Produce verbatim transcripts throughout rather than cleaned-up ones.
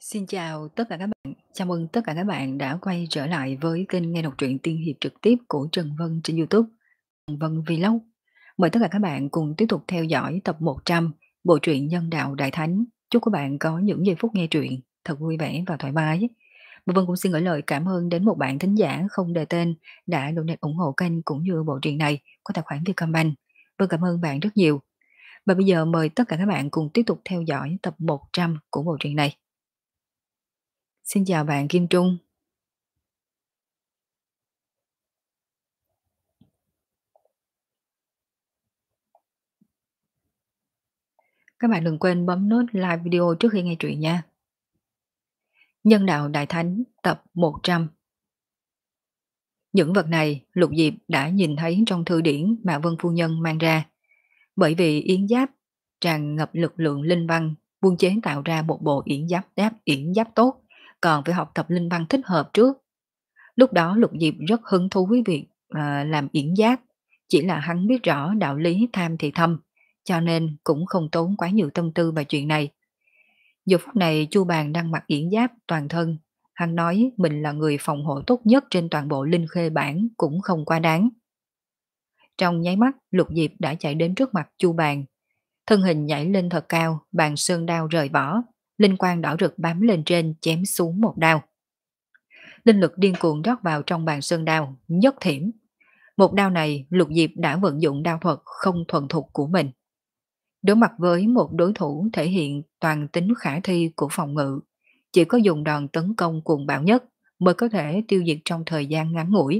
Xin chào tất cả các bạn, chào mừng tất cả các bạn đã quay trở lại với kênh nghe đọc truyện tiên hiệp trực tiếp của Trần Vân trên YouTube, Trần Vân Vlog. Mời tất cả các bạn cùng tiếp tục theo dõi tập một trăm bộ truyện Nhân đạo Đại Thánh. Chúc các bạn có những giây phút nghe truyện thật vui vẻ và thoải mái. Và Vân cũng xin gửi lời cảm ơn đến một bạn thính giả không đề tên đã donate ủng hộ kênh cũng như bộ truyện này có tài khoản Vietcombank. Vân cảm ơn bạn rất nhiều. Và bây giờ mời tất cả các bạn cùng tiếp tục theo dõi tập một trăm của bộ truyện này. Xin chào bạn Kim Trung. Các bạn đừng quên bấm nút like video trước khi nghe truyện nha. Nhân đạo Đại Thánh tập một trăm. Những vật này Lục Diệp đã nhìn thấy trong thư điển mà Vân Phu Nhân mang ra. Bởi vì yến giáp tràn ngập lực lượng linh văn, buôn chế tạo ra một bộ yến giáp đáp yến giáp tốt, còn phải học tập linh văn thích hợp trước. Lúc đó Lục Diệp rất hứng thú với việc à, làm yến giáp, chỉ là hắn biết rõ đạo lý tham thì thâm, cho nên cũng không tốn quá nhiều tâm tư vào chuyện này. Giờ phút này Chu Bàn đang mặc yển giáp toàn thân, hắn nói mình là người phòng hộ tốt nhất trên toàn bộ Linh Khê bản cũng không quá đáng. Trong nháy mắt, Lục Diệp đã chạy đến trước mặt Chu Bàn, thân hình nhảy lên thật cao, bàn sơn đao rời vỏ, linh quang đỏ rực bám lên trên chém xuống một đao. Linh lực điên cuồng rót vào trong bàn sơn đao, nhất thiểm. Một đao này Lục Diệp đã vận dụng đao thuật không thuần thục của mình. Đối mặt với một đối thủ thể hiện toàn tính khả thi của phòng ngự, chỉ có dùng đòn tấn công cuồng bạo nhất mới có thể tiêu diệt trong thời gian ngắn ngủi.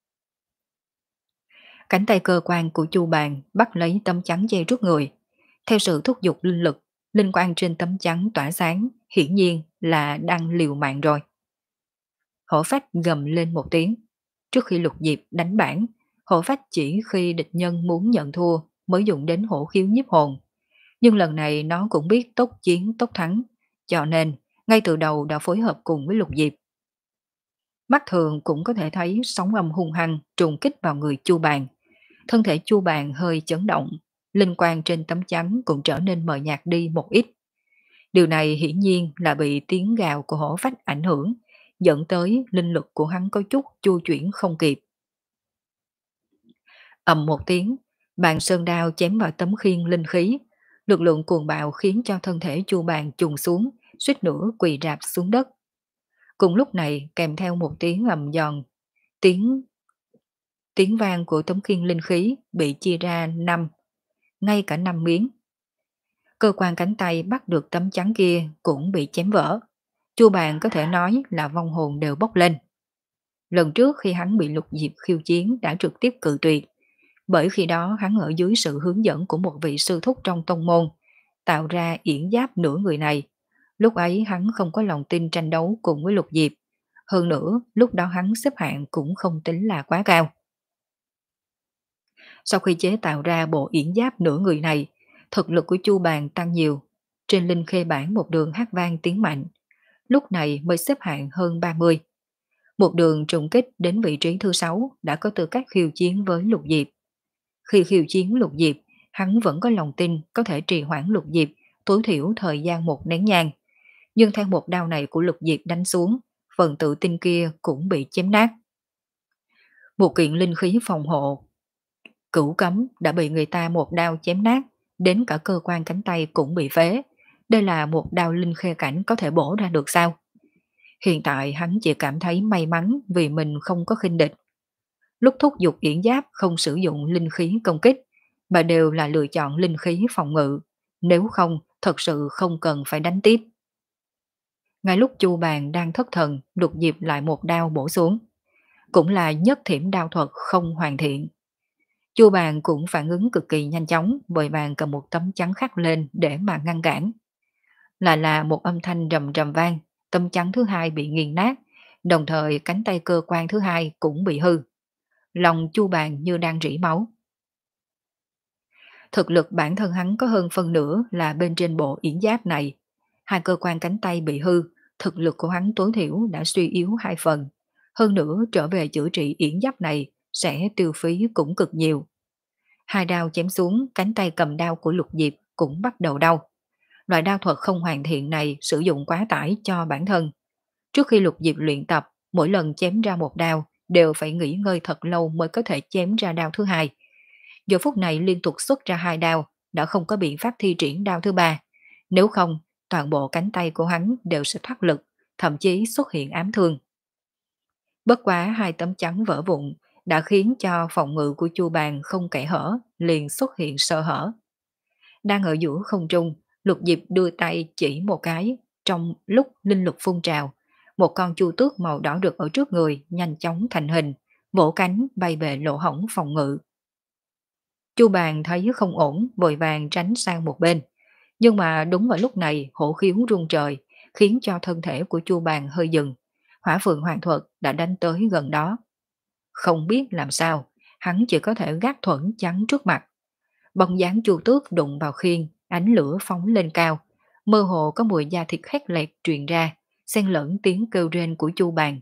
Cánh tay cơ quan của Chu Bàn bắt lấy tấm chắn che trước người. Theo sự thúc giục linh lực, linh quang trên tấm chắn tỏa sáng, hiển nhiên là đang liều mạng rồi. Hổ phách gầm lên một tiếng. Trước khi Lục Diệp đánh bản, hổ phách chỉ khi địch nhân muốn nhận thua mới dùng đến hổ khiếu nhiếp hồn. Nhưng lần này nó cũng biết tốc chiến tốc thắng, cho nên ngay từ đầu đã phối hợp cùng với Lục Diệp. Mắt thường cũng có thể thấy sóng âm hung hăng trùng kích vào người Chu Bàn. Thân thể Chu Bàn hơi chấn động, linh quang trên tấm chắn cũng trở nên mờ nhạt đi một ít. Điều này hiển nhiên là bị tiếng gào của hổ phách ảnh hưởng, dẫn tới linh lực của hắn có chút chu chuyển không kịp. Ầm một tiếng, bàn sơn đao chém vào tấm khiên linh khí, lực lượng cuồng bạo khiến cho thân thể Chu Bàn trùng xuống, suýt nữa quỳ rạp xuống đất. Cùng lúc này kèm theo một tiếng ầm giòn, tiếng tiếng vang của tấm khiên linh khí bị chia ra năm, ngay cả năm miếng. Cơ quan cánh tay bắt được tấm chắn kia cũng bị chém vỡ. Chu Bàn có thể nói là vong hồn đều bốc lên. Lần trước khi hắn bị Lục Diệp khiêu chiến đã trực tiếp cự tuyệt, bởi khi đó hắn ở dưới sự hướng dẫn của một vị sư thúc trong tông môn, tạo ra yển giáp nửa người này. Lúc ấy hắn không có lòng tin tranh đấu cùng với Lục Diệp. Hơn nữa, lúc đó hắn xếp hạng cũng không tính là quá cao. Sau khi chế tạo ra bộ yển giáp nửa người này, thực lực của Chu Bàn tăng nhiều. Trên Linh Khê bản một đường hát vang tiếng mạnh, lúc này mới xếp hạng hơn ba mươi. Một đường trùng kích đến vị trí thứ sáu đã có tư cách khiêu chiến với Lục Diệp. Khi khiêu chiến Lục Diệp, hắn vẫn có lòng tin có thể trì hoãn Lục Diệp tối thiểu thời gian một nén nhang. Nhưng theo một đao này của Lục Diệp đánh xuống, phần tự tin kia cũng bị chém nát. Một kiện linh khí phòng hộ cửu cấm đã bị người ta một đao chém nát, đến cả cơ quan cánh tay cũng bị phế. Đây là một đao linh khê cảnh có thể bổ ra được sao? Hiện tại hắn chỉ cảm thấy may mắn vì mình không có khinh địch. Lúc thúc giục yển giáp không sử dụng linh khí công kích, mà đều là lựa chọn linh khí phòng ngự, nếu không thật sự không cần phải đánh tiếp. Ngay lúc Chu Bàn đang thất thần, Lục Diệp lại một đao bổ xuống, cũng là nhất thiểm đao thuật không hoàn thiện. Chu Bàn cũng phản ứng cực kỳ nhanh chóng, vội vàng cầm một tấm chắn khắc lên để mà ngăn cản. Là là một âm thanh rầm rầm vang, tấm chắn thứ hai bị nghiền nát, đồng thời cánh tay cơ quan thứ hai cũng bị hư. Lòng Chu Bàn như đang rỉ máu. Thực lực bản thân hắn có hơn phân nửa là bên trên bộ yển giáp này. Hai cơ quan cánh tay bị hư, thực lực của hắn tối thiểu đã suy yếu hai phần. Hơn nữa trở về chữa trị yển giáp này sẽ tiêu phí cũng cực nhiều. Hai đao chém xuống, cánh tay cầm đao của Lục Diệp cũng bắt đầu đau. Loại đao thuật không hoàn thiện này sử dụng quá tải cho bản thân. Trước khi Lục Diệp luyện tập, mỗi lần chém ra một đao đều phải nghỉ ngơi thật lâu mới có thể chém ra đao thứ hai. Giờ phút này liên tục xuất ra hai đao, đã không có biện pháp thi triển đao thứ ba. Nếu không, toàn bộ cánh tay của hắn đều sẽ thoát lực, thậm chí xuất hiện ám thương. Bất quá hai tấm chắn vỡ vụn đã khiến cho phòng ngự của Chu Bàn không kẽ hở, liền xuất hiện sơ hở. Đang ở giữa không trung, Lục Diệp đưa tay chỉ một cái, trong lúc linh lực phun trào, một con chu tước màu đỏ rực ở trước người nhanh chóng thành hình, vỗ cánh bay về lỗ hổng phòng ngự. Chu Bàn thấy không ổn, vội vàng tránh sang một bên. Nhưng mà đúng vào lúc này hổ khiếu rung trời, khiến cho thân thể của Chu Bàn hơi dừng. Hỏa phượng hoàng thuật đã đánh tới gần đó. Không biết làm sao, hắn chỉ có thể gác thuẫn chắn trước mặt. Bóng dáng Chu Tước đụng vào khiên, ánh lửa phóng lên cao. Mơ hồ có mùi da thịt khét lẹt truyền ra, xen lẫn tiếng kêu rên của Chu Bàn.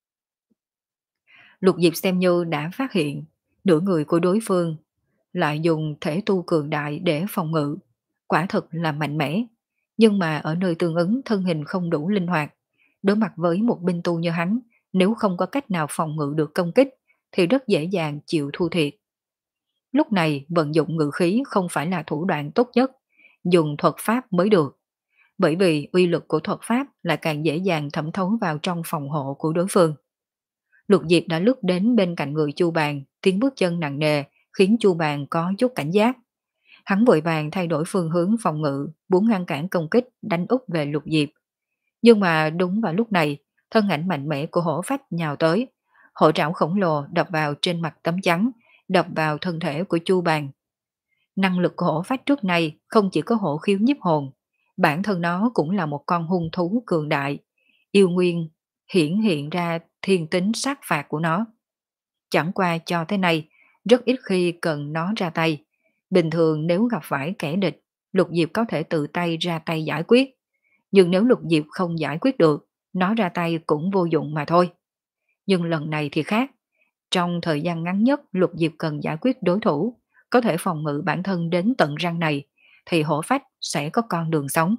Lục Diệp xem như đã phát hiện, nửa người của đối phương lại dùng thể tu cường đại để phòng ngự. Quả thực là mạnh mẽ, nhưng mà ở nơi tương ứng thân hình không đủ linh hoạt. Đối mặt với một binh tu như hắn, nếu không có cách nào phòng ngự được công kích, thì rất dễ dàng chịu thua thiệt. Lúc này vận dụng ngự khí không phải là thủ đoạn tốt nhất, dùng thuật pháp mới được. Bởi vì uy lực của thuật pháp lại càng dễ dàng thẩm thấu vào trong phòng hộ của đối phương. Lục Diệp đã lướt đến bên cạnh người Chu Bàn, tiếng bước chân nặng nề khiến Chu Bàn có chút cảnh giác. Hắn vội vàng thay đổi phương hướng phòng ngự, muốn ngăn cản công kích đánh úp về Lục Diệp. Nhưng mà đúng vào lúc này, thân ảnh mạnh mẽ của hổ phách nhào tới. Hổ trảo khổng lồ đập vào trên mặt tấm chắn, đập vào thân thể của Chu Bàn. Năng lực của hổ phách trước nay không chỉ có hổ khiếu nhiếp hồn, bản thân nó cũng là một con hung thú cường đại. Yêu nguyên hiển hiện ra thiên tính sát phạt của nó. Chẳng qua cho tới nay, rất ít khi cần nó ra tay. Bình thường nếu gặp phải kẻ địch, Lục Diệp có thể tự tay ra tay giải quyết. Nhưng nếu Lục Diệp không giải quyết được, nó ra tay cũng vô dụng mà thôi. Nhưng lần này thì khác. Trong thời gian ngắn nhất Lục Diệp cần giải quyết đối thủ, có thể phòng ngự bản thân đến tận răng này, thì hổ phách sẽ có con đường sống.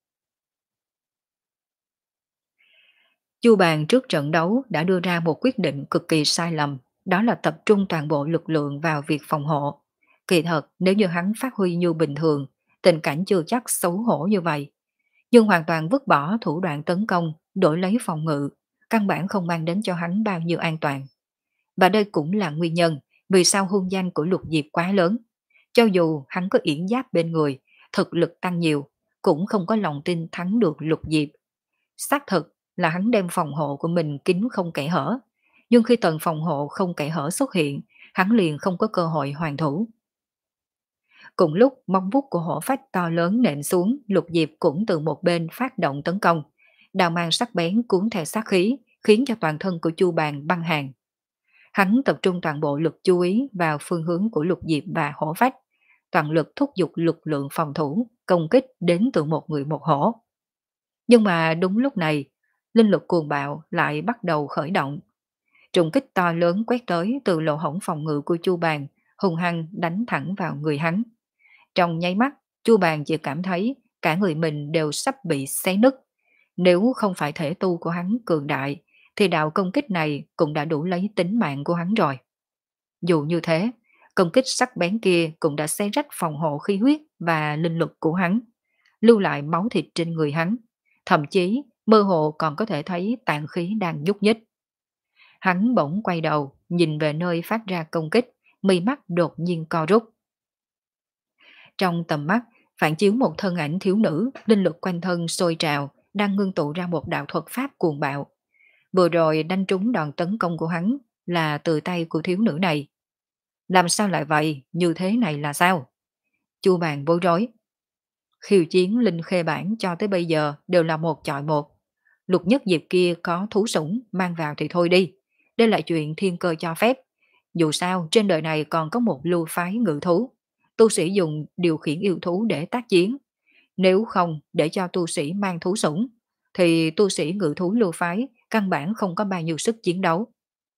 Chu Bàn trước trận đấu đã đưa ra một quyết định cực kỳ sai lầm, đó là tập trung toàn bộ lực lượng vào việc phòng hộ. Kỳ thật, nếu như hắn phát huy như bình thường, tình cảnh chưa chắc xấu hổ như vậy. Nhưng hoàn toàn vứt bỏ thủ đoạn tấn công, đổi lấy phòng ngự, căn bản không mang đến cho hắn bao nhiêu an toàn. Và đây cũng là nguyên nhân vì sao hung danh của Lục Diệp quá lớn. Cho dù hắn có yển giáp bên người, thực lực tăng nhiều, cũng không có lòng tin thắng được Lục Diệp. Xác thực là hắn đem phòng hộ của mình kín không kẽ hở, nhưng khi tầng phòng hộ không kẽ hở xuất hiện, hắn liền không có cơ hội hoàn thủ. Cùng lúc móng vuốt của hổ phách to lớn nện xuống, Lục Diệp cũng từ một bên phát động tấn công. Đao mang sắc bén cuốn theo sát khí, khiến cho toàn thân của Chu Bàn băng hàng. Hắn tập trung toàn bộ lực chú ý vào phương hướng của Lục Diệp và hổ phách, toàn lực thúc giục lực lượng phòng thủ, công kích đến từ một người một hổ. Nhưng mà đúng lúc này, linh lực cuồng bạo lại bắt đầu khởi động. Trùng kích to lớn quét tới từ lỗ hổng phòng ngự của Chu Bàn, hung hăng đánh thẳng vào người hắn. Trong nháy mắt, Chu Bàn chỉ cảm thấy cả người mình đều sắp bị xé nứt. Nếu không phải thể tu của hắn cường đại, thì đạo công kích này cũng đã đủ lấy tính mạng của hắn rồi. Dù như thế, công kích sắc bén kia cũng đã xé rách phòng hộ khí huyết và linh lực của hắn, lưu lại máu thịt trên người hắn. Thậm chí, mơ hồ còn có thể thấy tàn khí đang nhúc nhích. Hắn bỗng quay đầu, nhìn về nơi phát ra công kích, mi mắt đột nhiên co rút. Trong tầm mắt, phản chiếu một thân ảnh thiếu nữ, linh lực quanh thân sôi trào, đang ngưng tụ ra một đạo thuật pháp cuồng bạo. Vừa rồi đánh trúng đòn tấn công của hắn là từ tay của thiếu nữ này. Làm sao lại vậy? Như thế này là sao? Chu Bàn bối rối. Khiêu chiến linh khê bản cho tới bây giờ đều là một chọi một. Lục Nhất Diệp kia có thú sủng, mang vào thì thôi đi. Đây là chuyện thiên cơ cho phép. Dù sao, trên đời này còn có một lưu phái ngự thú. Tu sĩ dùng điều khiển yêu thú để tác chiến. Nếu không để cho tu sĩ mang thú sủng, thì tu sĩ ngự thú lưu phái căn bản không có bao nhiêu sức chiến đấu.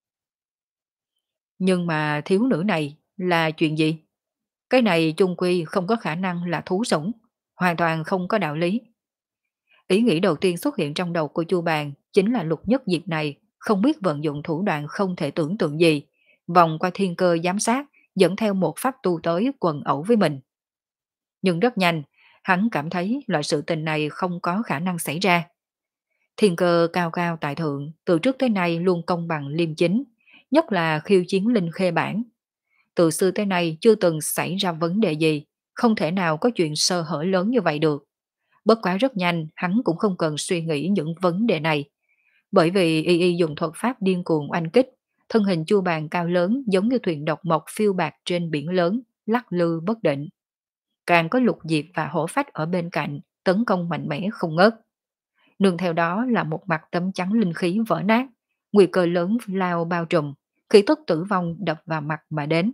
Nhưng mà thiếu nữ này là chuyện gì? Cái này chung quy không có khả năng là thú sủng. hoàn toàn không có đạo lý. Ý nghĩ đầu tiên xuất hiện trong đầu của Chu Bàn chính là Lục Nhất Diệp này không biết vận dụng thủ đoạn không thể tưởng tượng gì, vòng qua thiên cơ giám sát, dẫn theo một pháp tu tới quần ẩu với mình. Nhưng rất nhanh, hắn cảm thấy loại sự tình này không có khả năng xảy ra. Thiên cơ cao cao tại thượng, từ trước tới nay luôn công bằng liêm chính, nhất là khiêu chiến linh khê bản. Từ xưa tới nay chưa từng xảy ra vấn đề gì, không thể nào có chuyện sơ hở lớn như vậy được. Bất quá rất nhanh, hắn cũng không cần suy nghĩ những vấn đề này. Bởi vì y y dùng thuật pháp điên cuồng oanh kích, thân hình Chu Bàn cao lớn giống như thuyền độc mộc phiêu bạc trên biển lớn, lắc lư bất định. Càng có Lục Diệp và Hổ Phách ở bên cạnh, tấn công mạnh mẽ không ngớt. Nương theo đó là một mặt tấm chắn linh khí vỡ nát, nguy cơ lớn lao bao trùm, khí tức tử vong đập vào mặt mà đến.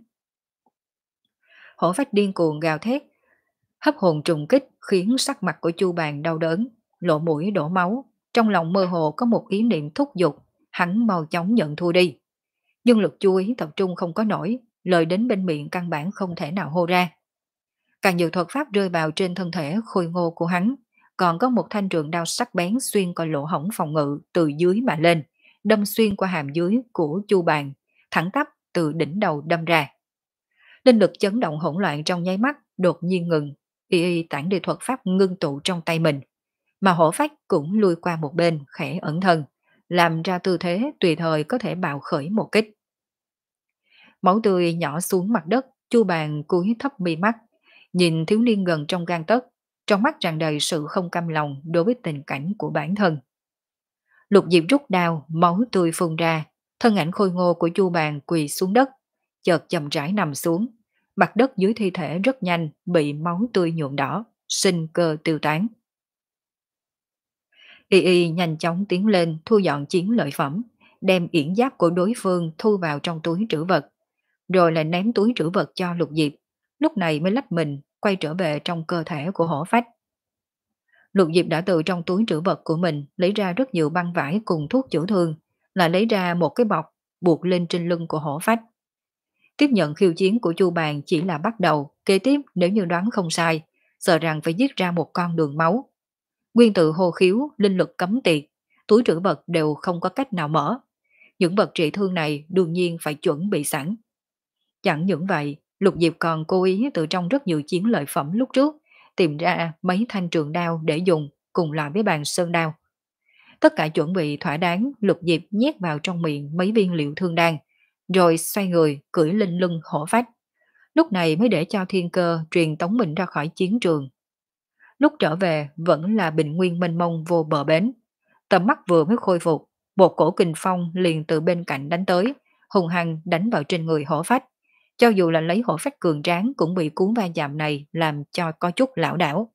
Hổ Phách điên cuồng gào thét, hấp hồn trùng kích khiến sắc mặt của Chu Bàn đau đớn, lộ mũi đổ máu, trong lòng mơ hồ có một ý niệm thúc giục, hắn mau chóng nhận thua đi. Nhưng lực chú ý tập trung không có nổi, lời đến bên miệng căn bản không thể nào hô ra. Càng nhiều thuật pháp rơi vào trên thân thể khôi ngô của hắn, còn có một thanh trường đao sắc bén xuyên qua lỗ hổng phòng ngự từ dưới mà lên, đâm xuyên qua hàm dưới của Chu Bàn, thẳng tắp từ đỉnh đầu đâm ra. Linh lực chấn động hỗn loạn trong nháy mắt, đột nhiên ngừng, y y tản đi thuật pháp ngưng tụ trong tay mình, mà Hổ Phách cũng lui qua một bên khẽ ẩn thân, làm ra tư thế tùy thời có thể bạo khởi một kích. Máu tươi nhỏ xuống mặt đất, Chu Bàn cúi thấp mi mắt, nhìn thiếu niên gần trong gang tấc, trong mắt tràn đầy sự không cam lòng đối với tình cảnh của bản thân. Lục Diệp rút đao, máu tươi phun ra, thân ảnh khôi ngô của Chu Bàn quỳ xuống đất, chợt chậm rãi nằm xuống, mặt đất dưới thi thể rất nhanh bị máu tươi nhuộm đỏ, sinh cơ tiêu tán. Y Y nhanh chóng tiến lên thu dọn chiến lợi phẩm, đem yển giáp của đối phương thu vào trong túi trữ vật, rồi lại ném túi trữ vật cho Lục Diệp, lúc này mới lách mình quay trở về trong cơ thể của Hổ Phách. Lục Diệp đã từ trong túi trữ vật của mình lấy ra rất nhiều băng vải cùng thuốc chữa thương, lại lấy ra một cái bọc buộc lên trên lưng của Hổ Phách. Tiếp nhận khiêu chiến của Chu Bàn chỉ là bắt đầu, kế tiếp nếu như đoán không sai, sợ rằng phải giết ra một con đường máu. Nguyên tự hô khiếu, linh lực cấm tiệt, túi trữ vật đều không có cách nào mở. Những vật trị thương này đương nhiên phải chuẩn bị sẵn. Chẳng những vậy, Lục Diệp còn cố ý từ trong rất nhiều chiến lợi phẩm lúc trước tìm ra mấy thanh trường đao để dùng cùng loại với bàn sơn đao. Tất cả chuẩn bị thỏa đáng, Lục Diệp nhét vào trong miệng mấy viên liệu thương đan, rồi xoay người cưỡi lên lưng Hổ Phách. Lúc này mới để cho thiên cơ truyền tống mình ra khỏi chiến trường. Lúc trở về vẫn là bình nguyên mênh mông vô bờ bến. Tầm mắt vừa mới khôi phục, một cổ kình phong liền từ bên cạnh đánh tới, hùng hăng đánh vào trên người Hổ Phách. Cho dù là lấy Hổ Phách cường tráng cũng bị cú va chạm này làm cho có chút lảo đảo.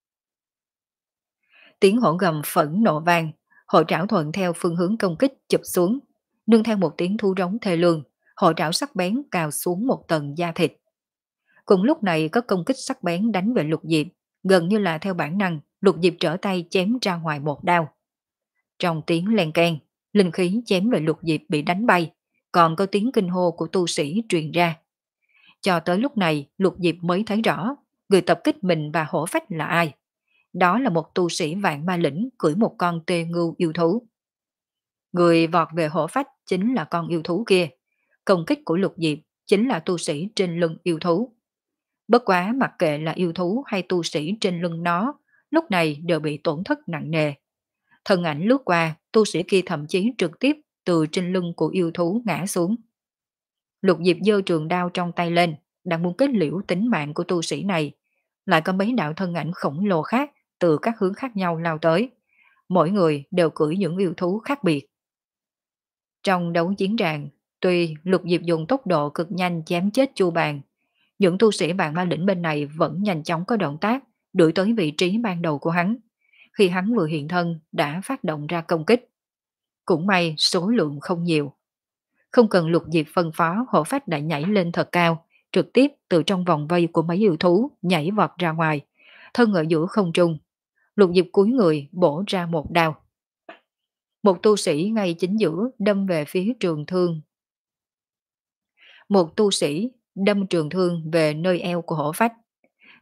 Tiếng hổ gầm phẫn nộ vang, hổ trảo thuận theo phương hướng công kích chụp xuống, nương theo một tiếng thu rống thê lương, hổ trảo sắc bén cào xuống một tầng da thịt. Cùng lúc này có công kích sắc bén đánh về Lục Diệp, gần như là theo bản năng, Lục Diệp trở tay chém ra ngoài một đao. Trong tiếng len keng, linh khí chém về Lục Diệp bị đánh bay, còn có tiếng kinh hô của tu sĩ truyền ra. Cho tới lúc này, Lục Diệp mới thấy rõ, người tập kích mình và Hổ Phách là ai. Đó là một tu sĩ vạn ma lĩnh cưỡi một con tê ngưu yêu thú. Người vọt về Hổ Phách chính là con yêu thú kia. Công kích của Lục Diệp chính là tu sĩ trên lưng yêu thú. Bất quá mặc kệ là yêu thú hay tu sĩ trên lưng nó, lúc này đều bị tổn thất nặng nề. Thân ảnh lướt qua, tu sĩ kia thậm chí trực tiếp từ trên lưng của yêu thú ngã xuống. Lục Diệp giơ trường đao trong tay lên, đang muốn kết liễu tính mạng của tu sĩ này. Lại có mấy đạo thân ảnh khổng lồ khác từ các hướng khác nhau lao tới. Mỗi người đều cưỡi những yêu thú khác biệt. Trong đấu chiến tràng, tuy Lục Diệp dùng tốc độ cực nhanh chém chết Chu Bàn, những tu sĩ vạn ma lĩnh bên này vẫn nhanh chóng có động tác đuổi tới vị trí ban đầu của hắn. Khi hắn vừa hiện thân đã phát động ra công kích. Cũng may số lượng không nhiều. Không cần Lục Diệp phân phó, Hổ Phách đã nhảy lên thật cao, trực tiếp từ trong vòng vây của mấy yêu thú nhảy vọt ra ngoài, thân ở giữa không trung. Lục Diệp cúi người bổ ra một đao. Một tu sĩ ngay chính giữa đâm về phía trường thương. Một tu sĩ đâm trường thương về nơi eo của Hổ Phách.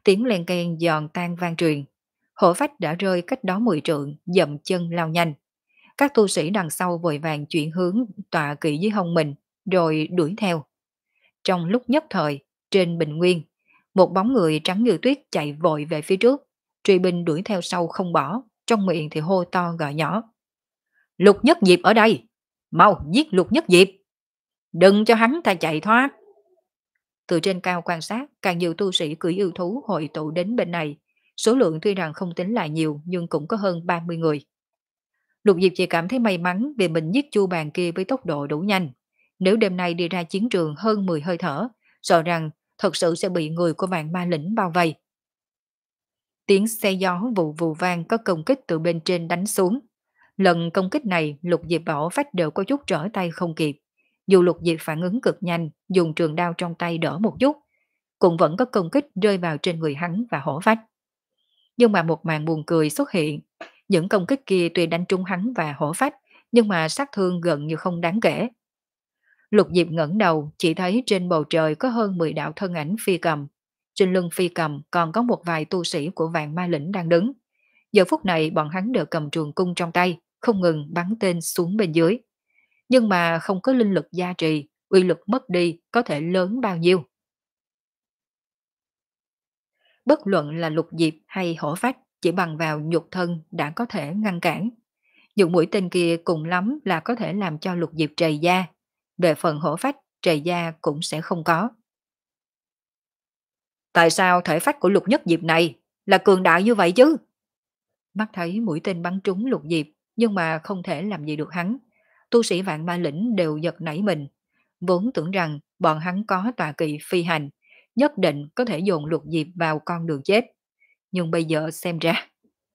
Tiếng len keng giòn tan vang truyền. Hổ phách đã rơi cách đó mười trượng, dậm chân lao nhanh. Các tu sĩ đằng sau vội vàng chuyển hướng tọa kỵ dưới hông mình, rồi đuổi theo. Trong lúc nhất thời, trên bình nguyên, một bóng người trắng như tuyết chạy vội về phía trước. Truy binh đuổi theo sau không bỏ, trong miệng thì hô to gọi nhỏ. Lục Nhất Diệp ở đây! Mau giết Lục Nhất Diệp! Đừng cho hắn ta chạy thoát! Từ trên cao quan sát, càng nhiều tu sĩ cưỡi yêu thú hội tụ đến bên này. Số lượng tuy rằng không tính là nhiều nhưng cũng có hơn ba mươi người. Lục Diệp chỉ cảm thấy may mắn vì mình giết chu bàn kia với tốc độ đủ nhanh. Nếu đêm nay đi ra chiến trường hơn mười hơi thở, sợ rằng thật sự sẽ bị người của vạn ma lĩnh bao vây. Tiếng xe gió vù vù vang có công kích từ bên trên đánh xuống. Lần công kích này Lục Diệp và Hổ Phách đều có chút trở tay không kịp. Dù Lục Diệp phản ứng cực nhanh, dùng trường đao trong tay đỡ một chút, cũng vẫn có công kích rơi vào trên người hắn và Hổ Phách. Nhưng mà một màn buồn cười xuất hiện. Những công kích kia tuy đánh trúng hắn và Hổ Phách, nhưng mà sát thương gần như không đáng kể. Lục Diệp ngẩng đầu, chỉ thấy trên bầu trời có hơn mười đạo thân ảnh phi cầm. Trên lưng phi cầm còn có một vài tu sĩ của vạn ma lĩnh đang đứng. Giờ phút này bọn hắn đều cầm trường cung trong tay, không ngừng bắn tên xuống bên dưới. Nhưng mà không có linh lực gia trì, uy lực mất đi có thể lớn bao nhiêu. Bất luận là Lục Diệp hay Hổ Phách, chỉ bằng vào nhục thân đã có thể ngăn cản. Dùng mũi tên kia cùng lắm là có thể làm cho Lục Diệp trầy da. Về phần Hổ Phách, trầy da cũng sẽ không có. Tại sao thể phách của Lục Nhất Diệp này là cường đại như vậy chứ? Mắt thấy mũi tên bắn trúng Lục Diệp, nhưng mà không thể làm gì được hắn. Tu sĩ vạn ma lĩnh đều giật nảy mình. Vốn tưởng rằng bọn hắn có tọa kỵ phi hành, nhất định có thể dồn Lục Diệp vào con đường chết. Nhưng bây giờ xem ra...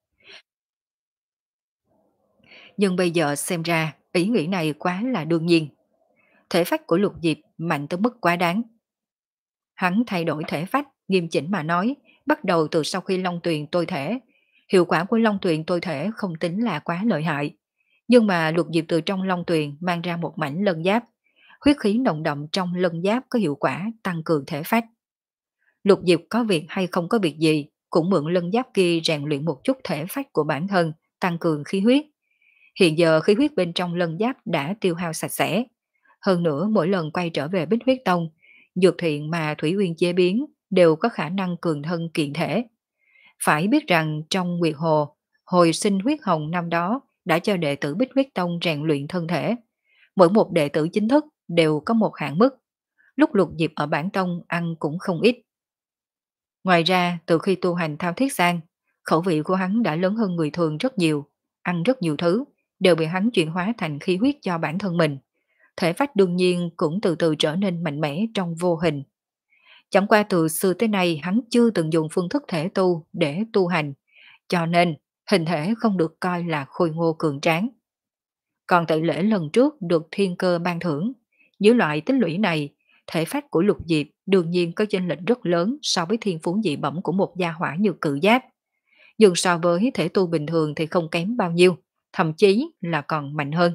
Nhưng bây giờ xem ra, ý nghĩ này quá là đương nhiên. Thể phách của Lục Diệp mạnh tới mức quá đáng. Hắn thay đổi thể phách, nghiêm chỉnh mà nói, bắt đầu từ sau khi Long Tuyền tôi thể. Hiệu quả của Long Tuyền tôi thể không tính là quá lợi hại. Nhưng mà Lục Diệp từ trong Long Tuyền mang ra một mảnh lân giáp. Huyết khí nồng đậm trong lân giáp có hiệu quả tăng cường thể phách. Lục Diệp có việc hay không có việc gì, cũng mượn lân giáp kia rèn luyện một chút thể phách của bản thân, tăng cường khí huyết. Hiện giờ khí huyết bên trong lân giáp đã tiêu hao sạch sẽ. Hơn nữa mỗi lần quay trở về Bích Huyết Tông, dược thiện mà Thủy Uyên chế biến đều có khả năng cường thân kiện thể. Phải biết rằng trong Nguyệt Hồ, hồi sinh huyết hồng năm đó đã cho đệ tử Bích Huyết Tông rèn luyện thân thể. Mỗi một đệ tử chính thức đều có một hạn mức. Lúc Lục Diệp ở bản tông ăn cũng không ít. Ngoài ra, từ khi tu hành thao thiết sang, khẩu vị của hắn đã lớn hơn người thường rất nhiều, ăn rất nhiều thứ, đều bị hắn chuyển hóa thành khí huyết cho bản thân mình. Thể phách đương nhiên cũng từ từ trở nên mạnh mẽ trong vô hình. Chẳng qua từ xưa tới nay hắn chưa từng dùng phương thức thể tu để tu hành, cho nên hình thể không được coi là khôi ngô cường tráng. Còn tỷ lệ lần trước được thiên cơ ban thưởng, dưới loại tích lũy này, thể phách của Lục Diệp đương nhiên có chênh lệch rất lớn so với thiên phú dị bẩm của một gia hỏa như Cự Giáp. Nhưng so với thể tu bình thường thì không kém bao nhiêu, thậm chí là còn mạnh hơn.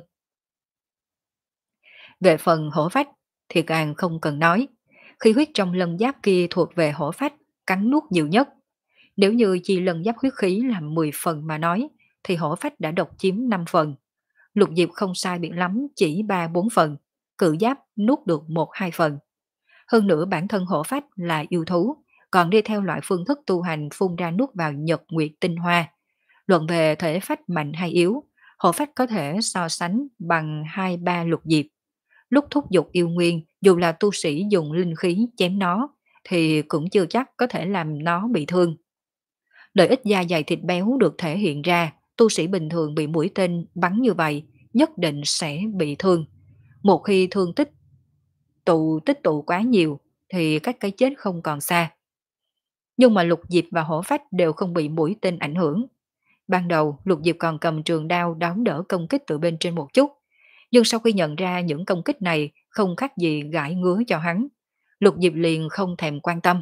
Về phần Hổ Phách thì càng không cần nói, khí huyết trong lân giáp kia thuộc về Hổ Phách, cắn nuốt nhiều nhất. Nếu như chi lân giáp huyết khí làm mười phần mà nói, thì Hổ Phách đã độc chiếm năm phần. Lục Diệp không sai biệt lắm chỉ ba bốn phần, Cự Giáp nuốt được một hai phần. Hơn nữa bản thân Hổ Phách là yêu thú, còn đi theo loại phương thức tu hành phun ra nuốt vào nhật nguyệt tinh hoa. Luận về thể phách mạnh hay yếu, Hổ Phách có thể so sánh bằng hai ba Lục Diệp. Lúc thúc giục yêu nguyên, dù là tu sĩ dùng linh khí chém nó, thì cũng chưa chắc có thể làm nó bị thương. Lợi ích da dày thịt béo được thể hiện ra, tu sĩ bình thường bị mũi tên bắn như vậy, nhất định sẽ bị thương. Một khi thương tích tụ tích tụ quá nhiều, thì các cái chết không còn xa. Nhưng mà Lục Diệp và Hổ Phách đều không bị mũi tên ảnh hưởng. Ban đầu, Lục Diệp còn cầm trường đao đón đỡ công kích từ bên trên một chút. Nhưng sau khi nhận ra những công kích này không khác gì gãi ngứa cho hắn, Lục Diệp liền không thèm quan tâm.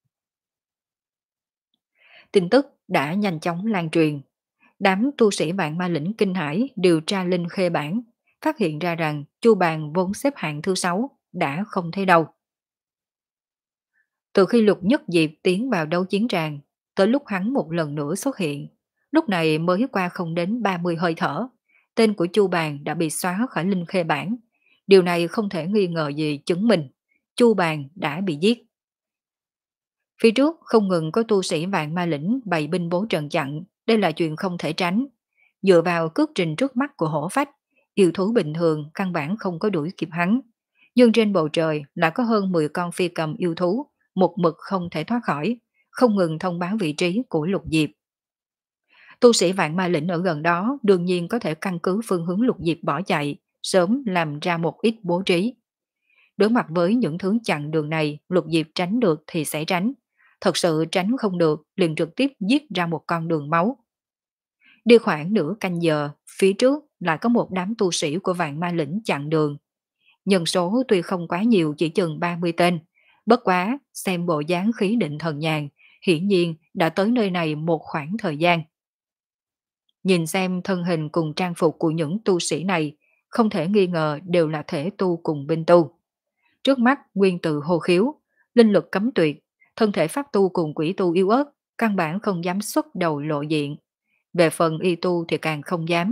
Tin tức đã nhanh chóng lan truyền. Đám tu sĩ vạn ma lĩnh kinh hải điều tra linh khê bản, phát hiện ra rằng Chu Bàn vốn xếp hạng thứ sáu đã không thấy đâu. Từ khi Lục Nhất Diệp tiến vào đấu chiến tràng, tới lúc hắn một lần nữa xuất hiện, lúc này mới qua không đến ba mươi hơi thở, tên của Chu Bàn đã bị xóa khỏi linh khê bản. Điều này không thể nghi ngờ gì chứng minh Chu Bàn đã bị giết. Phía trước không ngừng có tu sĩ vạn ma lĩnh bày binh bố trận chặn, đây là chuyện không thể tránh. Dựa vào cước trình trước mắt của hổ phách, yêu thú bình thường căn bản không có đuổi kịp hắn. Nhưng trên bầu trời lại có hơn mười con phi cầm yêu thú, một mực không thể thoát khỏi, không ngừng thông báo vị trí của Lục Diệp. Tu sĩ vạn ma lĩnh ở gần đó đương nhiên có thể căn cứ phương hướng Lục Diệp bỏ chạy, sớm làm ra một ít bố trí. Đối mặt với những thứ chặn đường này, Lục Diệp tránh được thì sẽ tránh. Thật sự tránh không được, liền trực tiếp giết ra một con đường máu. Đi khoảng nửa canh giờ, phía trước lại có một đám tu sĩ của vạn ma lĩnh chặn đường. Nhân số tuy không quá nhiều, chỉ chừng ba mươi tên. Bất quá, xem bộ dáng khí định thần nhàn, hiển nhiên đã tới nơi này một khoảng thời gian. Nhìn xem thân hình cùng trang phục của những tu sĩ này, không thể nghi ngờ đều là thể tu cùng binh tu. Trước mắt nguyên từ hồ khiếu, linh lực cấm tuyệt, thân thể pháp tu cùng quỷ tu yếu ớt, căn bản không dám xuất đầu lộ diện. Về phần y tu thì càng không dám.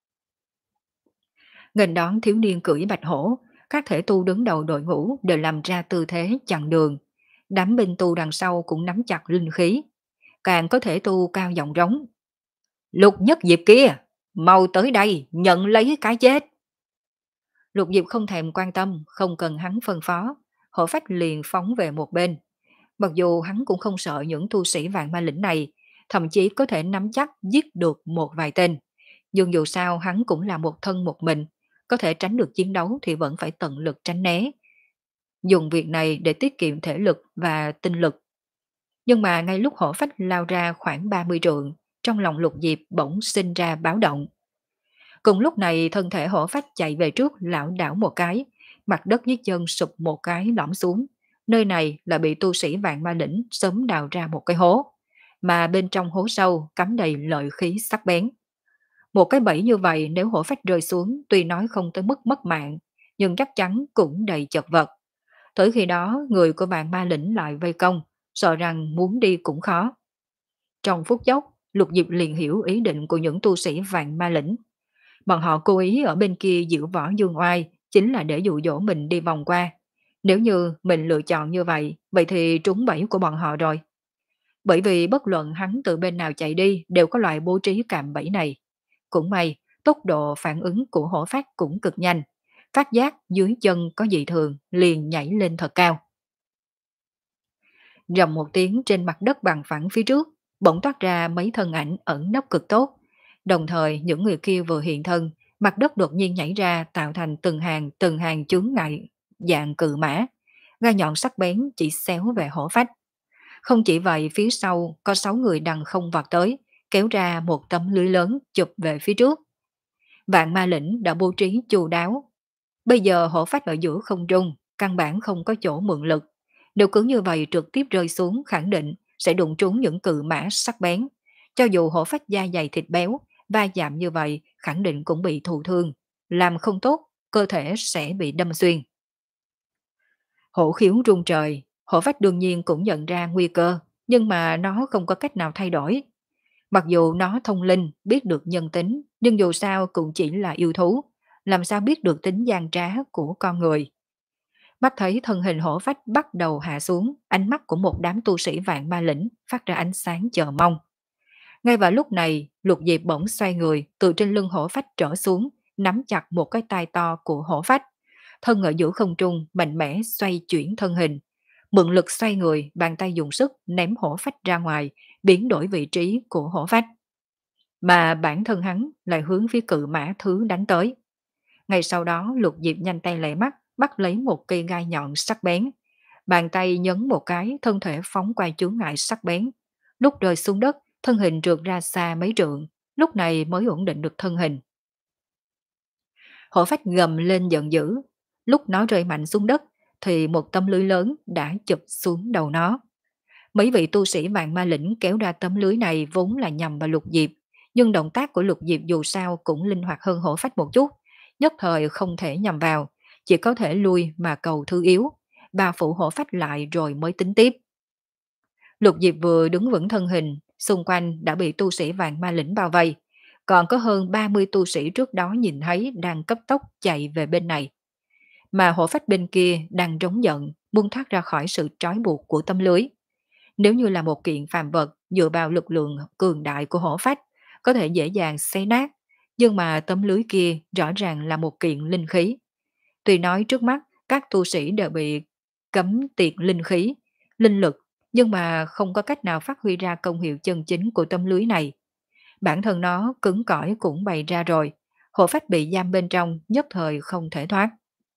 Nghênh đón thiếu niên cưỡi bạch hổ, các thể tu đứng đầu đội ngũ đều làm ra tư thế chặn đường. Đám binh tu đằng sau cũng nắm chặt linh khí. Càng có thể tu cao giọng rống. Lục Nhất Diệp kia, mau tới đây, nhận lấy cái chết. Lục Diệp không thèm quan tâm, không cần hắn phân phó. Hổ phách liền phóng về một bên. Mặc dù hắn cũng không sợ những tu sĩ vạn ma lĩnh này, thậm chí có thể nắm chắc giết được một vài tên. Nhưng dù sao hắn cũng là một thân một mình, có thể tránh được chiến đấu thì vẫn phải tận lực tránh né. Dùng việc này để tiết kiệm thể lực và tinh lực. Nhưng mà ngay lúc hổ phách lao ra khoảng ba mươi trượng, trong lòng Lục Diệp bỗng sinh ra báo động. Cùng lúc này thân thể hổ phách chạy về trước lảo đảo một cái, mặt đất dưới chân sụp một cái lõm xuống. Nơi này là bị tu sĩ vạn ma lĩnh sớm đào ra một cái hố, mà bên trong hố sâu cắm đầy lợi khí sắc bén. Một cái bẫy như vậy nếu hổ phách rơi xuống tuy nói không tới mức mất mạng, nhưng chắc chắn cũng đầy chật vật. Tới khi đó người của vạn ma lĩnh lại vây công, sợ rằng muốn đi cũng khó. Trong phút chốc, Lục Diệp liền hiểu ý định của những tu sĩ vạn ma lĩnh. Bọn họ cố ý ở bên kia diễu võ dương oai chính là để dụ dỗ mình đi vòng qua. Nếu như mình lựa chọn như vậy, vậy thì trúng bẫy của bọn họ rồi. Bởi vì bất luận hắn từ bên nào chạy đi đều có loại bố trí cạm bẫy này. Cũng may, tốc độ phản ứng của hổ phát cũng cực nhanh. Phát giác dưới chân có dị thường liền nhảy lên thật cao. Rầm một tiếng trên mặt đất bằng phẳng phía trước, bỗng toát ra mấy thân ảnh ẩn nấp cực tốt. Đồng thời những người kia vừa hiện thân, mặt đất đột nhiên nhảy ra tạo thành từng hàng từng hàng chướng ngại dạng cự mã. Gai nhọn sắc bén chỉ xéo về hổ phách. Không chỉ vậy, phía sau có sáu người đằng không vọt tới, kéo ra một tấm lưới lớn chụp về phía trước. Vạn ma lĩnh đã bố trí chu đáo. Bây giờ hổ phách ở giữa không trung, căn bản không có chỗ mượn lực. Nếu cứ như vậy trực tiếp rơi xuống khẳng định sẽ đụng trúng những cự mã sắc bén. Cho dù hổ phách da dày thịt béo, va chạm như vậy khẳng định cũng bị thụ thương. Làm không tốt, cơ thể sẽ bị đâm xuyên. Hổ khiếu rung trời, hổ phách đương nhiên cũng nhận ra nguy cơ, nhưng mà nó không có cách nào thay đổi. Mặc dù nó thông linh, biết được nhân tính, nhưng dù sao cũng chỉ là yêu thú, làm sao biết được tính gian trá của con người. Mắt thấy thân hình hổ phách bắt đầu hạ xuống, ánh mắt của một đám tu sĩ vạn ma lĩnh phát ra ánh sáng chờ mong. Ngay vào lúc này, Lục Diệp bỗng xoay người, từ trên lưng hổ phách trở xuống, nắm chặt một cái tai to của hổ phách. Thân ở giữa không trung, mạnh mẽ xoay chuyển thân hình. Mượn lực xoay người, bàn tay dùng sức ném hổ phách ra ngoài, biến đổi vị trí của hổ phách. Mà bản thân hắn lại hướng phía cự mã thứ đánh tới. Ngay sau đó Lục Diệp nhanh tay lẹ mắt, bắt lấy một cây gai nhọn sắc bén. Bàn tay nhấn một cái, thân thể phóng qua chướng ngại sắc bén. Lúc rơi xuống đất, thân hình trượt ra xa mấy trượng, lúc này mới ổn định được thân hình. Hổ phách gầm lên giận dữ. Lúc nó rơi mạnh xuống đất, thì một tấm lưới lớn đã chụp xuống đầu nó. Mấy vị tu sĩ vạn ma lĩnh kéo ra tấm lưới này vốn là nhằm vào Lục Diệp, nhưng động tác của Lục Diệp dù sao cũng linh hoạt hơn hổ phách một chút, nhất thời không thể nhằm vào, chỉ có thể lui mà cầu thư yếu, bà phụ hổ phách lại rồi mới tính tiếp. Lục Diệp vừa đứng vững thân hình, xung quanh đã bị tu sĩ vạn ma lĩnh bao vây. Còn có hơn ba mươi tu sĩ trước đó nhìn thấy đang cấp tốc chạy về bên này. Mà hổ phách bên kia đang trống giận, muốn thoát ra khỏi sự trói buộc của tấm lưới. Nếu như là một kiện phàm vật dựa vào lực lượng cường đại của hổ phách, có thể dễ dàng xé nát, nhưng mà tấm lưới kia rõ ràng là một kiện linh khí. Tuy nói trước mắt các tu sĩ đều bị cấm tiệt linh khí, linh lực, nhưng mà không có cách nào phát huy ra công hiệu chân chính của tấm lưới này. Bản thân nó cứng cỏi cũng bày ra rồi, hổ phách bị giam bên trong nhất thời không thể thoát.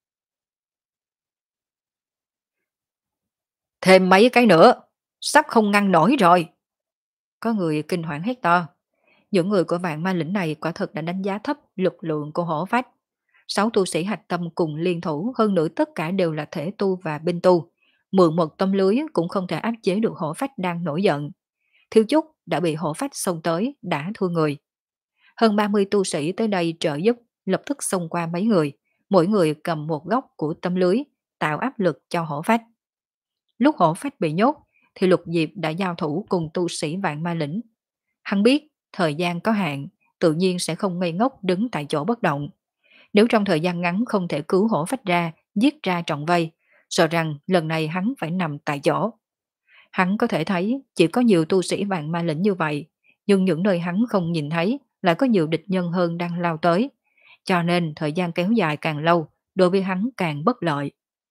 Thêm mấy cái nữa, sắp không ngăn nổi rồi. Có người kinh hoảng hét to. Những người của vạn ma lĩnh này quả thực đã đánh giá thấp lực lượng của hổ phách. Sáu tu sĩ hạch tâm cùng liên thủ, hơn nữa tất cả đều là thể tu và binh tu. Mượn một tấm lưới cũng không thể áp chế được hổ phách đang nổi giận. Thiếu chút đã bị hổ phách xông tới, đã thua người. Hơn ba mươi tu sĩ tới đây trợ giúp, lập tức xông qua mấy người. Mỗi người cầm một góc của tấm lưới, tạo áp lực cho hổ phách. Lúc hổ phách bị nhốt, thì Lục Diệp đã giao thủ cùng tu sĩ vạn ma lĩnh. Hắn biết, thời gian có hạn, tự nhiên sẽ không ngây ngốc đứng tại chỗ bất động. Nếu trong thời gian ngắn không thể cứu hổ phách ra, giết ra trọn vây, sợ rằng lần này hắn phải nằm tại chỗ. Hắn có thể thấy chỉ có nhiều tu sĩ vạn ma lĩnh như vậy, nhưng những nơi hắn không nhìn thấy lại có nhiều địch nhân hơn đang lao tới. Cho nên thời gian kéo dài càng lâu, đối với hắn càng bất lợi.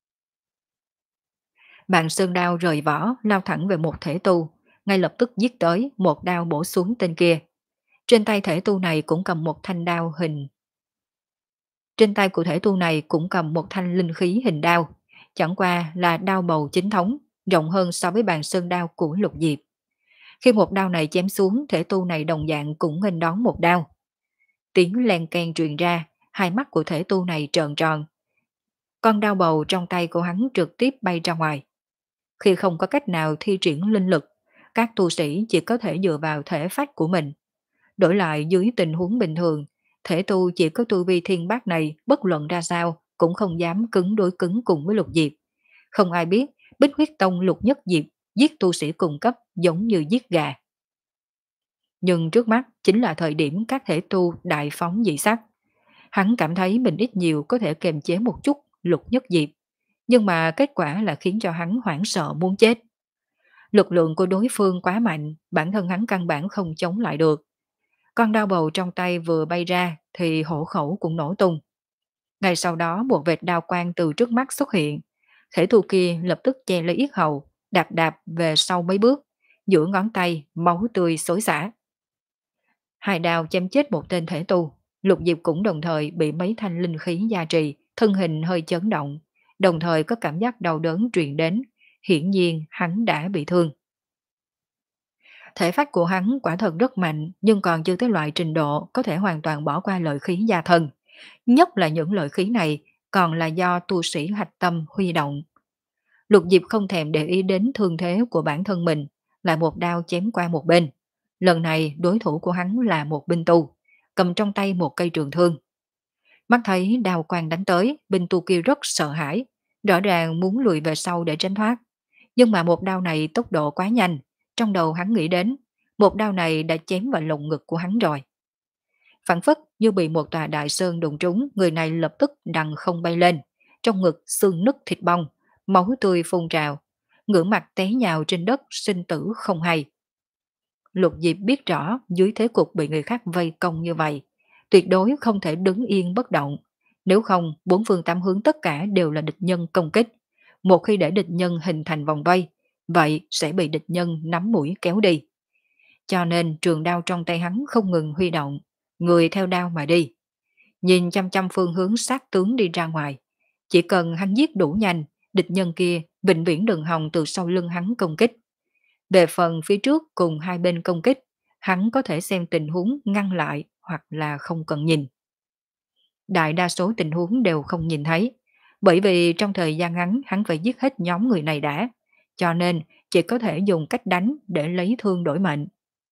Bàn sơn đao rời vỏ, lao thẳng về một thể tu, ngay lập tức giết tới, một đao bổ xuống tên kia. Trên tay thể tu này cũng cầm một thanh đao hình. Trên tay của thể tu này cũng cầm một thanh linh khí hình đao, chẳng qua là đao bầu chính thống, rộng hơn so với bàn sơn đao của Lục Diệp. Khi một đao này chém xuống, thể tu này đồng dạng cũng nghênh đón một đao. Tiếng len keng truyền ra, hai mắt của thể tu này trợn tròn. Con đao bầu trong tay của hắn trực tiếp bay ra ngoài. Khi không có cách nào thi triển linh lực, các tu sĩ chỉ có thể dựa vào thể phách của mình. Đổi lại dưới tình huống bình thường, thể tu chỉ có tu vi thiên bát này bất luận ra sao cũng không dám cứng đối cứng cùng với Lục Diệp. Không ai biết Bích Huyết Tông Lục Nhất Diệp giết tu sĩ cùng cấp giống như giết gà. Nhưng trước mắt chính là thời điểm các thể tu đại phóng dị sắc. Hắn cảm thấy mình ít nhiều có thể kiềm chế một chút Lục Nhất Diệp, nhưng mà kết quả là khiến cho hắn hoảng sợ muốn chết. Lực lượng của đối phương quá mạnh, bản thân hắn căn bản không chống lại được. Con đao bầu trong tay vừa bay ra thì hổ khẩu cũng nổ tung. Ngay sau đó một vệt đao quang từ trước mắt xuất hiện. Thể tu kia lập tức che lấy yết hầu, đạp đạp về sau mấy bước, giữa ngón tay máu tươi xối xả. Hai đao chém chết một tên thể tu. Lục Diệp cũng đồng thời bị mấy thanh linh khí gia trì, thân hình hơi chấn động, đồng thời có cảm giác đau đớn truyền đến. Hiển nhiên hắn đã bị thương. Thể phách của hắn quả thật rất mạnh, nhưng còn chưa tới loại trình độ có thể hoàn toàn bỏ qua lợi khí gia thân. Nhất là những lợi khí này còn là do tu sĩ hạch tâm huy động. Lục Diệp không thèm để ý đến thương thế của bản thân mình, lại một đao chém qua một bên. Lần này đối thủ của hắn là một binh tu, cầm trong tay một cây trường thương. Mắt thấy đao quang đánh tới, binh tu kia rất sợ hãi, rõ ràng muốn lùi về sau để tránh thoát. Nhưng mà một đao này tốc độ quá nhanh, trong đầu hắn nghĩ đến, một đao này đã chém vào lồng ngực của hắn rồi. Phản phất như bị một tòa đại sơn đụng trúng, người này lập tức đằng không bay lên, trong ngực xương nứt thịt bong, máu tươi phun trào, ngửa mặt té nhào trên đất sinh tử không hay. Lục Diệp biết rõ dưới thế cục bị người khác vây công như vậy, tuyệt đối không thể đứng yên bất động, nếu không bốn phương tám hướng tất cả đều là địch nhân công kích. Một khi để địch nhân hình thành vòng vây, vậy sẽ bị địch nhân nắm mũi kéo đi. Cho nên trường đao trong tay hắn không ngừng huy động, người theo đao mà đi. Nhìn chăm chăm phương hướng sát tướng đi ra ngoài. Chỉ cần hắn giết đủ nhanh, địch nhân kia vĩnh viễn đừng hòng từ sau lưng hắn công kích. Về phần phía trước cùng hai bên công kích, hắn có thể xem tình huống ngăn lại hoặc là không cần nhìn. Đại đa số tình huống đều không nhìn thấy, bởi vì trong thời gian ngắn hắn phải giết hết nhóm người này đã, cho nên chỉ có thể dùng cách đánh để lấy thương đổi mệnh.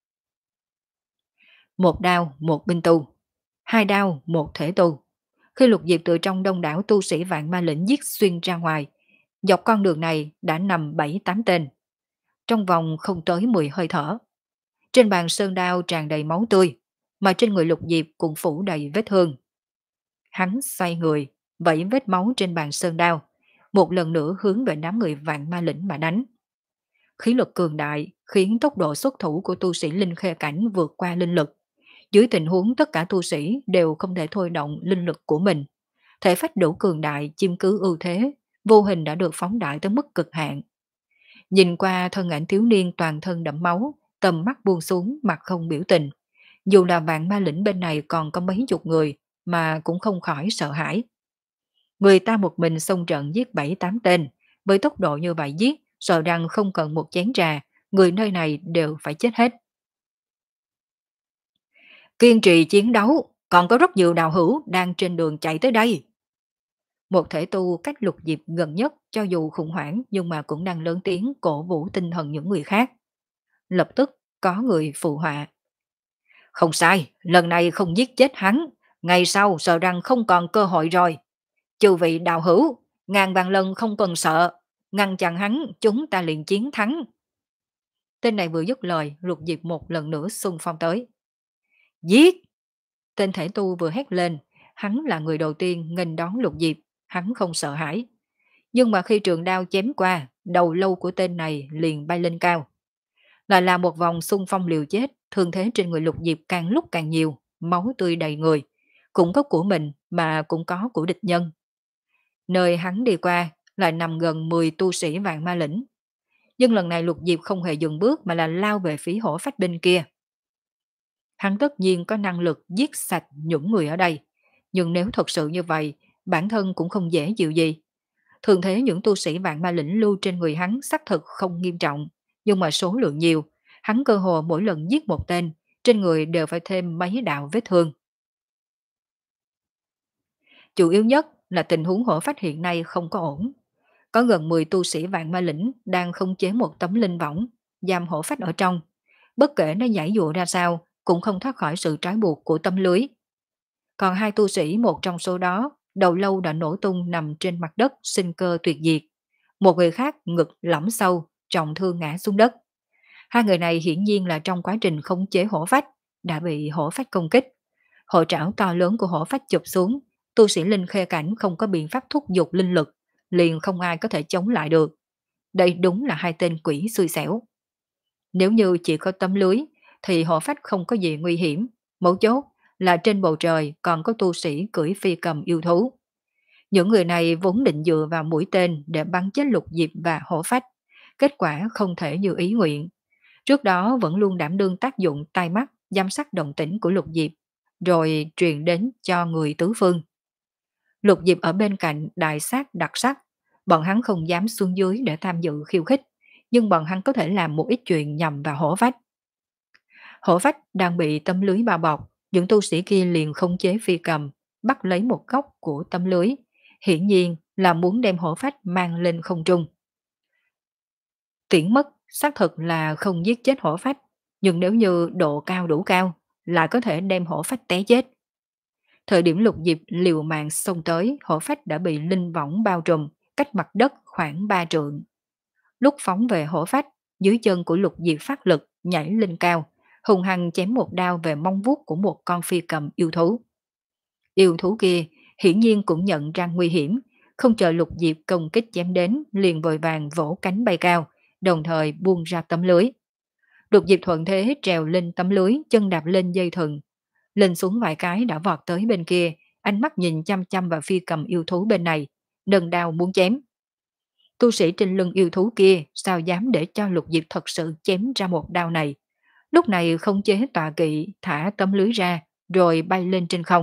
Một đao, một binh tu. Hai đao, một thể tu. Khi Lục Diệp từ trong đông đảo tu sĩ vạn ma lĩnh giết xuyên ra ngoài, dọc con đường này đã nằm bảy tám tên. trong vòng không tới mười hơi thở. Trên bàn sơn đao tràn đầy máu tươi, mà trên người Lục Diệp cũng phủ đầy vết thương. Hắn xoay người, vẫy vết máu trên bàn sơn đao, một lần nữa hướng về đám người vạn ma lĩnh mà đánh. Khí lực cường đại khiến tốc độ xuất thủ của tu sĩ linh khê cảnh vượt qua linh lực. Dưới tình huống tất cả tu sĩ đều không thể thôi động linh lực của mình, thể phách đủ cường đại chiếm cứ ưu thế, vô hình đã được phóng đại tới mức cực hạn. Nhìn qua thân ảnh thiếu niên toàn thân đẫm máu, tầm mắt buông xuống mặt không biểu tình. Dù là vạn ma lĩnh bên này còn có mấy chục người mà cũng không khỏi sợ hãi. Người ta một mình xông trận giết bảy tám tên, với tốc độ như vậy giết, sợ rằng không cần một chén trà, người nơi này đều phải chết hết. Kiên trì chiến đấu, còn có rất nhiều đạo hữu đang trên đường chạy tới đây. Một thể tu cách Lục Diệp gần nhất cho dù khủng hoảng nhưng mà cũng đang lớn tiếng cổ vũ tinh thần những người khác. Lập tức có người phụ họa. Không sai, lần này không giết chết hắn, ngày sau sợ rằng không còn cơ hội rồi. Chư vị đạo hữu, ngàn vạn lần không cần sợ, ngăn chặn hắn chúng ta liền chiến thắng. Tên này vừa dứt lời, Lục Diệp một lần nữa xung phong tới. Giết! Tên thể tu vừa hét lên, hắn là người đầu tiên nghênh đón Lục Diệp, hắn không sợ hãi. Nhưng mà khi trường đao chém qua, đầu lâu của tên này liền bay lên cao. Lại là một vòng xung phong liều chết, thương thế trên người Lục Diệp càng lúc càng nhiều, máu tươi đầy người. Cũng có của mình mà cũng có của địch nhân. Nơi hắn đi qua lại nằm gần mười tu sĩ vạn ma lĩnh. Nhưng lần này Lục Diệp không hề dừng bước mà là lao về phía hổ phách bên kia. Hắn tất nhiên có năng lực giết sạch những người ở đây. Nhưng nếu thật sự như vậy, bản thân cũng không dễ chịu gì. Thường thế những tu sĩ vạn ma lĩnh lưu trên người hắn xác thực không nghiêm trọng, nhưng mà số lượng nhiều, hắn cơ hồ mỗi lần giết một tên, trên người đều phải thêm mấy đạo vết thương. Chủ yếu nhất là tình huống hổ phách hiện nay không có ổn. Có gần mười tu sĩ vạn ma lĩnh đang khống chế một tấm linh võng, giam hổ phách ở trong. Bất kể nó giải dụa ra sao, cũng không thoát khỏi sự trói buộc của tấm lưới. Còn hai tu sĩ một trong số đó, đầu lâu đã nổ tung nằm trên mặt đất sinh cơ tuyệt diệt. Một người khác ngực lõm sâu, trọng thương ngã xuống đất. Hai người này hiển nhiên là trong quá trình khống chế hổ phách, đã bị hổ phách công kích. Hộ trảo to lớn của hổ phách chụp xuống, tu sĩ linh khê cảnh không có biện pháp thúc giục linh lực, liền không ai có thể chống lại được. Đây đúng là hai tên quỷ xui xẻo. Nếu như chỉ có tấm lưới, thì hổ phách không có gì nguy hiểm. Mấu chốt là trên bầu trời còn có tu sĩ cưỡi phi cầm yêu thú. Những người này vốn định dựa vào mũi tên để bắn chết Lục Diệp và hổ phách. Kết quả không thể như ý nguyện. Trước đó vẫn luôn đảm đương tác dụng tai mắt, giám sát động tĩnh của Lục Diệp, rồi truyền đến cho người tứ phương. Lục Diệp ở bên cạnh đại sát đặc sắc, bọn hắn không dám xuống dưới để tham dự khiêu khích, nhưng bọn hắn có thể làm một ít chuyện nhằm vào hổ phách. Hổ phách đang bị tấm lưới bao bọc, những tu sĩ kia liền không chế phi cầm, bắt lấy một góc của tấm lưới, hiển nhiên là muốn đem hổ phách mang lên không trung. Tiễn mất xác thực là không giết chết hổ phách, nhưng nếu như độ cao đủ cao, lại có thể đem hổ phách té chết. Thời điểm Lục Diệp liều mạng xông tới, hổ phách đã bị linh võng bao trùm, cách mặt đất khoảng ba trượng. Lúc phóng về hổ phách, dưới chân của Lục Diệp phát lực, nhảy lên cao, hùng hăng chém một đao về mông vuốt của một con phi cầm yêu thú. Yêu thú kia hiển nhiên cũng nhận ra nguy hiểm, không chờ Lục Diệp công kích chém đến, liền vội vàng vỗ cánh bay cao, đồng thời buông ra tấm lưới. Lục Diệp thuận thế trèo lên tấm lưới, chân đạp lên dây thừng. Lên xuống vài cái đã vọt tới bên kia, ánh mắt nhìn chăm chăm vào phi cầm yêu thú bên này, nâng đao muốn chém. Tu sĩ trên lưng yêu thú kia sao dám để cho Lục Diệp thật sự chém ra một đao này. Lúc này không chế tọa kỵ, thả tấm lưới ra, rồi bay lên trên không.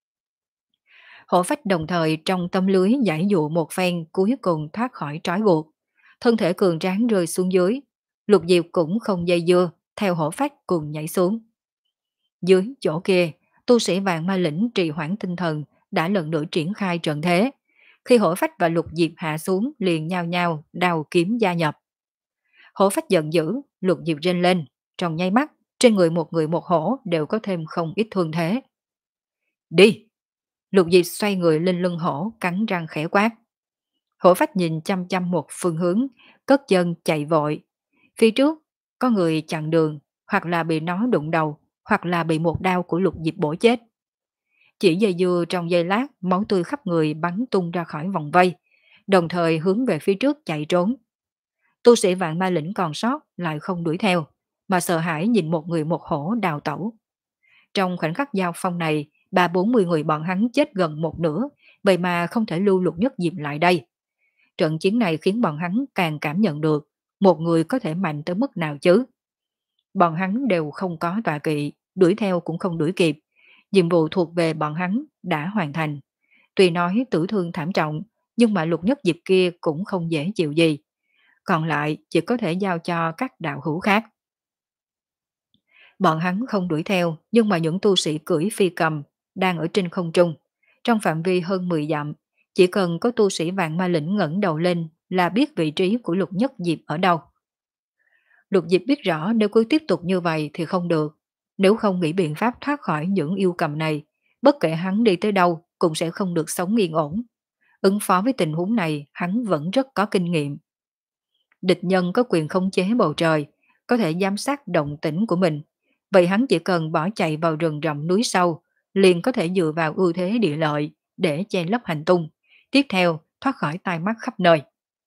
Hổ phách đồng thời trong tấm lưới giải dụ một phen, cuối cùng thoát khỏi trói buộc. Thân thể cường tráng rơi xuống dưới. Lục Diệp cũng không dây dưa, theo hổ phách cùng nhảy xuống. Dưới chỗ kia, tu sĩ vạn ma lĩnh trì hoãn tinh thần đã lần nữa triển khai trận thế. Khi hổ phách và Lục Diệp hạ xuống liền nhao nhao đào kiếm gia nhập. Hổ phách giận dữ, Lục Diệp rên lên, trong nháy mắt, trên người một người một hổ đều có thêm không ít thương thế. Đi! Lục Diệp xoay người lên lưng hổ, cắn răng khẽ quát. Hổ phách nhìn chăm chăm một phương hướng, cất chân chạy vội. Phía trước, có người chặn đường, hoặc là bị nó đụng đầu, hoặc là bị một đao của Lục Diệp bổ chết. Chỉ dây dưa trong giây lát, máu tươi khắp người bắn tung ra khỏi vòng vây, đồng thời hướng về phía trước chạy trốn. Tu sĩ vạn ma lĩnh còn sót lại không đuổi theo, mà sợ hãi nhìn một người một hổ đào tẩu. Trong khoảnh khắc giao phong này, ba bốn mươi người bọn hắn chết gần một nửa, vậy mà không thể lưu Lục Nhất Diệp lại đây. Trận chiến này khiến bọn hắn càng cảm nhận được một người có thể mạnh tới mức nào chứ. Bọn hắn đều không có tọa kỵ, đuổi theo cũng không đuổi kịp. Nhiệm vụ thuộc về bọn hắn đã hoàn thành. Tuy nói tử thương thảm trọng, nhưng mà Lục Nhất Diệp kia cũng không dễ chịu gì. Còn lại chỉ có thể giao cho các đạo hữu khác. Bọn hắn không đuổi theo, nhưng mà những tu sĩ cưỡi phi cầm đang ở trên không trung, trong phạm vi hơn mười dặm, chỉ cần có tu sĩ vạn ma lĩnh ngẩng đầu lên là biết vị trí của Lục Nhất Diệp ở đâu. Lục Diệp biết rõ nếu cứ tiếp tục như vậy thì không được, nếu không nghĩ biện pháp thoát khỏi những yêu cầm này, bất kể hắn đi tới đâu cũng sẽ không được sống yên ổn. Ứng phó với tình huống này hắn vẫn rất có kinh nghiệm. Địch nhân có quyền khống chế bầu trời, có thể giám sát động tĩnh của mình. Vậy hắn chỉ cần bỏ chạy vào rừng rậm núi sâu, liền có thể dựa vào ưu thế địa lợi để che lấp hành tung. Tiếp theo, thoát khỏi tai mắt khắp nơi.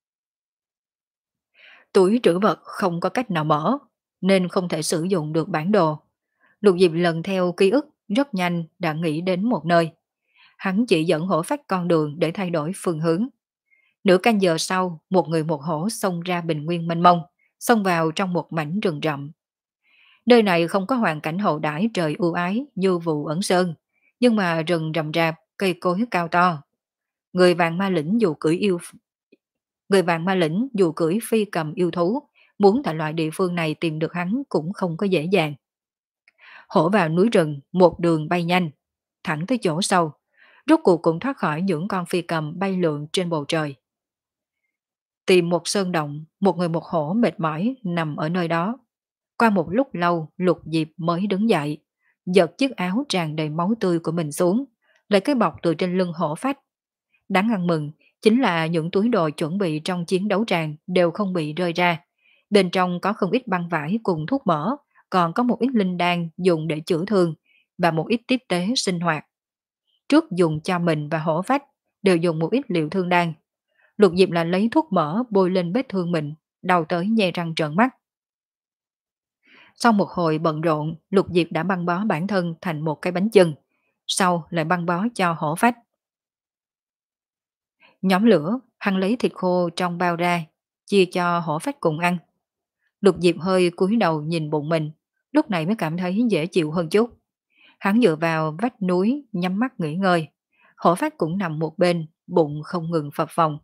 Túi trữ vật không có cách nào mở, nên không thể sử dụng được bản đồ. Lục Diệp lần theo ký ức rất nhanh đã nghĩ đến một nơi. Hắn chỉ dẫn hổ phách con đường để thay đổi phương hướng. Nửa canh giờ sau, một người một hổ xông ra bình nguyên mênh mông, xông vào trong một mảnh rừng rậm. Nơi này không có hoàn cảnh hậu đãi trời ưu ái như vụ ẩn sơn, nhưng mà rừng rậm rạp, cây cối cao to. Người vàng ma lĩnh dù cưỡi yêu Người vàng ma lĩnh dù cưỡi phi cầm yêu thú, muốn tại loại địa phương này tìm được hắn cũng không có dễ dàng. Hổ vào núi rừng, một đường bay nhanh, thẳng tới chỗ sâu, rốt cuộc cũng thoát khỏi những con phi cầm bay lượn trên bầu trời. Tìm một sơn động, một người một hổ mệt mỏi nằm ở nơi đó. Qua một lúc lâu, Lục Diệp mới đứng dậy, giật chiếc áo tràn đầy máu tươi của mình xuống, lấy cái bọc từ trên lưng hổ phách. Đáng ăn mừng, chính là những túi đồ chuẩn bị trong chiến đấu tràng đều không bị rơi ra. Bên trong có không ít băng vải cùng thuốc mỡ, còn có một ít linh đan dùng để chữa thương và một ít tiếp tế sinh hoạt. Trước dùng cho mình và hổ phách đều dùng một ít liệu thương đan. Lục Diệp là lấy thuốc mỡ bôi lên vết thương mình, đau tới nhe răng trợn mắt. Sau một hồi bận rộn, Lục Diệp đã băng bó bản thân thành một cái bánh chưng, sau lại băng bó cho hổ phách. Nhóm lửa, hắn lấy thịt khô trong bao ra, chia cho hổ phách cùng ăn. Lục Diệp hơi cúi đầu nhìn bụng mình, lúc này mới cảm thấy dễ chịu hơn chút. Hắn dựa vào vách núi, nhắm mắt nghỉ ngơi. Hổ phách cũng nằm một bên, bụng không ngừng phập phồng.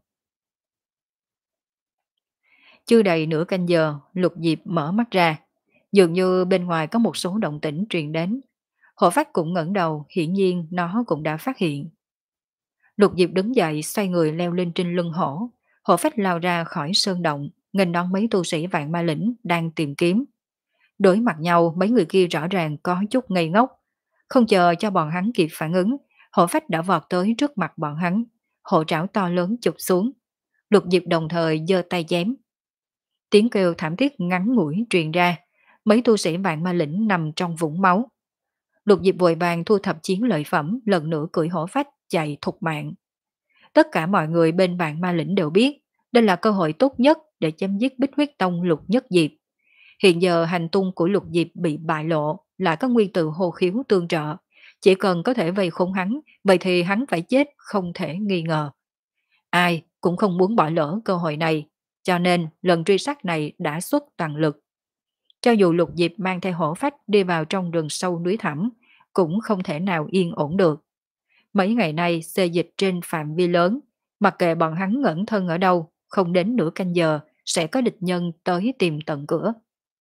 Chưa đầy nửa canh giờ, Lục Diệp mở mắt ra. Dường như bên ngoài có một số động tĩnh truyền đến. Hổ phách cũng ngẩng đầu, hiển nhiên nó cũng đã phát hiện. Lục Diệp đứng dậy xoay người leo lên trên lưng hổ. Hổ phách lao ra khỏi sơn động, nghênh đón mấy tu sĩ vạn ma lĩnh đang tìm kiếm. Đối mặt nhau, mấy người kia rõ ràng có chút ngây ngốc. Không chờ cho bọn hắn kịp phản ứng, hổ phách đã vọt tới trước mặt bọn hắn. Hổ trảo to lớn chụp xuống. Lục Diệp đồng thời giơ tay chém. Tiếng kêu thảm thiết ngắn ngủi truyền ra. Mấy tu sĩ vạn ma lĩnh nằm trong vũng máu. Lục Diệp vội vàng thu thập chiến lợi phẩm, lần nữa cưỡi hổ phách chạy thục mạng. Tất cả mọi người bên vạn ma lĩnh đều biết, đây là cơ hội tốt nhất để chấm dứt Bích Huyết Tông Lục Nhất Diệp. Hiện giờ hành tung của Lục Diệp bị bại lộ, lại có nguyên tử hồ khiếu tương trợ. Chỉ cần có thể vây khốn hắn, vậy thì hắn phải chết không thể nghi ngờ. Ai cũng không muốn bỏ lỡ cơ hội này, cho nên lần truy sát này đã xuất toàn lực. Cho dù Lục Diệp mang theo hổ phách đi vào trong rừng sâu núi thẳm, cũng không thể nào yên ổn được. Mấy ngày nay xê dịch trên phạm vi lớn, mặc kệ bọn hắn ngẩn thân ở đâu, không đến nửa canh giờ sẽ có địch nhân tới tìm tận cửa.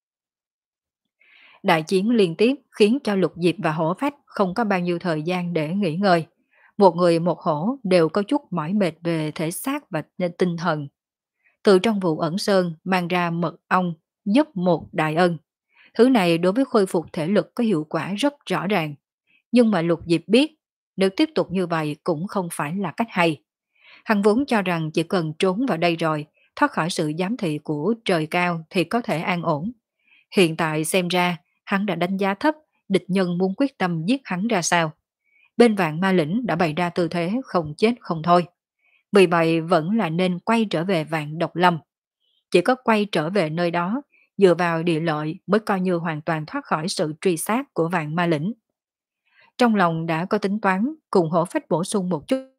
Đại chiến liên tiếp khiến cho Lục Diệp và hổ phách không có bao nhiêu thời gian để nghỉ ngơi. Một người một hổ đều có chút mỏi mệt về thể xác và tinh thần. Từ trong vụ ẩn sơn mang ra mật ong giúp một đại ân. Thứ này đối với khôi phục thể lực có hiệu quả rất rõ ràng. Nhưng mà Lục Diệp biết, nếu tiếp tục như vậy cũng không phải là cách hay. Hắn vốn cho rằng chỉ cần trốn vào đây rồi, thoát khỏi sự giám thị của trời cao thì có thể an ổn. Hiện tại xem ra, hắn đã đánh giá thấp địch nhân muốn quyết tâm giết hắn ra sao. Bên Vạn Ma Lĩnh đã bày ra tư thế không chết không thôi. Vì vậy vẫn là nên quay trở về Vạn Độc Lâm. Chỉ có quay trở về nơi đó, dựa vào địa lợi mới coi như hoàn toàn thoát khỏi sự truy sát của Vạn Ma Lĩnh. Trong lòng đã có tính toán, cùng Hổ Phách bổ sung một chút.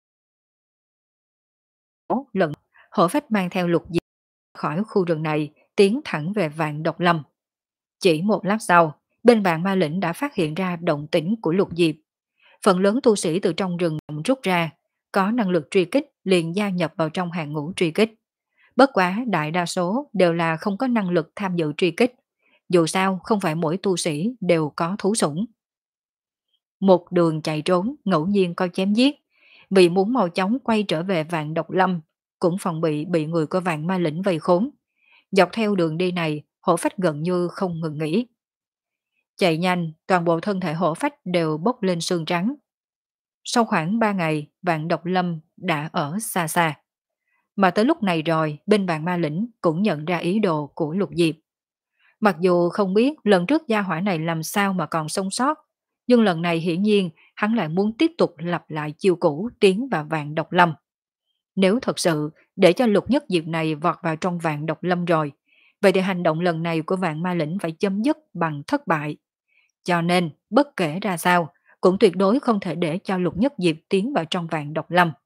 Lần Hổ Phách mang theo Lục Diệp khỏi khu rừng này, tiến thẳng về Vạn Độc Lâm. Chỉ một lát sau, bên Vạn Ma Lĩnh đã phát hiện ra động tĩnh của Lục Diệp. Phần lớn tu sĩ từ trong rừng rút ra, có năng lực truy kích liền gia nhập vào trong hàng ngũ truy kích. Bất quá đại đa số đều là không có năng lực tham dự truy kích. Dù sao không phải mỗi tu sĩ đều có thú sủng. Một đường chạy trốn ngẫu nhiên có chém giết, vì muốn mau chóng quay trở về Vạn Độc Lâm, cũng phòng bị bị người của Vạn Ma Lĩnh vây khốn. Dọc theo đường đi này, Hổ Phách gần như không ngừng nghỉ. Chạy nhanh, toàn bộ thân thể Hổ Phách đều bốc lên sương trắng. Sau khoảng ba ngày, Vạn Độc Lâm đã ở xa xa. Mà tới lúc này rồi, bên Vạn Ma Lĩnh cũng nhận ra ý đồ của Lục Diệp. Mặc dù không biết lần trước gia hỏa này làm sao mà còn sống sót, nhưng lần này hiển nhiên hắn lại muốn tiếp tục lặp lại chiêu cũ tiến vào Vạn Độc Lâm. Nếu thật sự để cho Lục Nhất Diệp này vọt vào trong Vạn Độc Lâm rồi, vậy thì hành động lần này của Vạn Ma Lĩnh phải chấm dứt bằng thất bại. Cho nên, bất kể ra sao, cũng tuyệt đối không thể để cho Lục Nhất Diệp tiến vào trong Vạn Độc Lâm.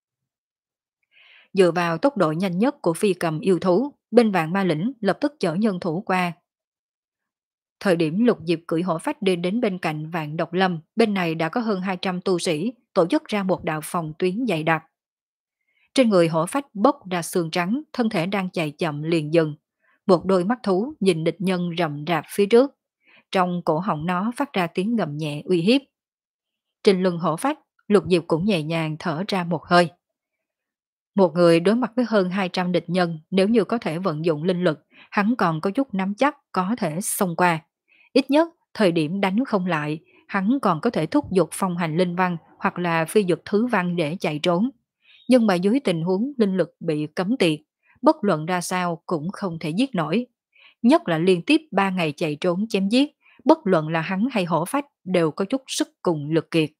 Dựa vào tốc độ nhanh nhất của phi cầm yêu thú, bên Vạn Ma Lĩnh lập tức chở nhân thủ qua. Thời điểm Lục Diệp cưỡi hổ phách đi đến bên cạnh Vạn Độc Lâm, bên này đã có hơn hai trăm tu sĩ tổ chức ra một đạo phòng tuyến dày đặc. Trên người hổ phách bốc ra xương trắng, thân thể đang chạy chậm liền dừng. Một đôi mắt thú nhìn địch nhân rầm rạp phía trước. Trong cổ họng nó phát ra tiếng gầm nhẹ uy hiếp. Trên lưng hổ phách, Lục Diệp cũng nhẹ nhàng thở ra một hơi. Một người đối mặt với hơn hai trăm địch nhân, nếu như có thể vận dụng linh lực, hắn còn có chút nắm chắc có thể xông qua. Ít nhất, thời điểm đánh không lại, hắn còn có thể thúc giục phong hành linh văn hoặc là phi dược thứ văn để chạy trốn. Nhưng mà dưới tình huống linh lực bị cấm tiệt, bất luận ra sao cũng không thể giết nổi. Nhất là liên tiếp ba ngày chạy trốn chém giết, bất luận là hắn hay hổ phách đều có chút sức cùng lực kiệt.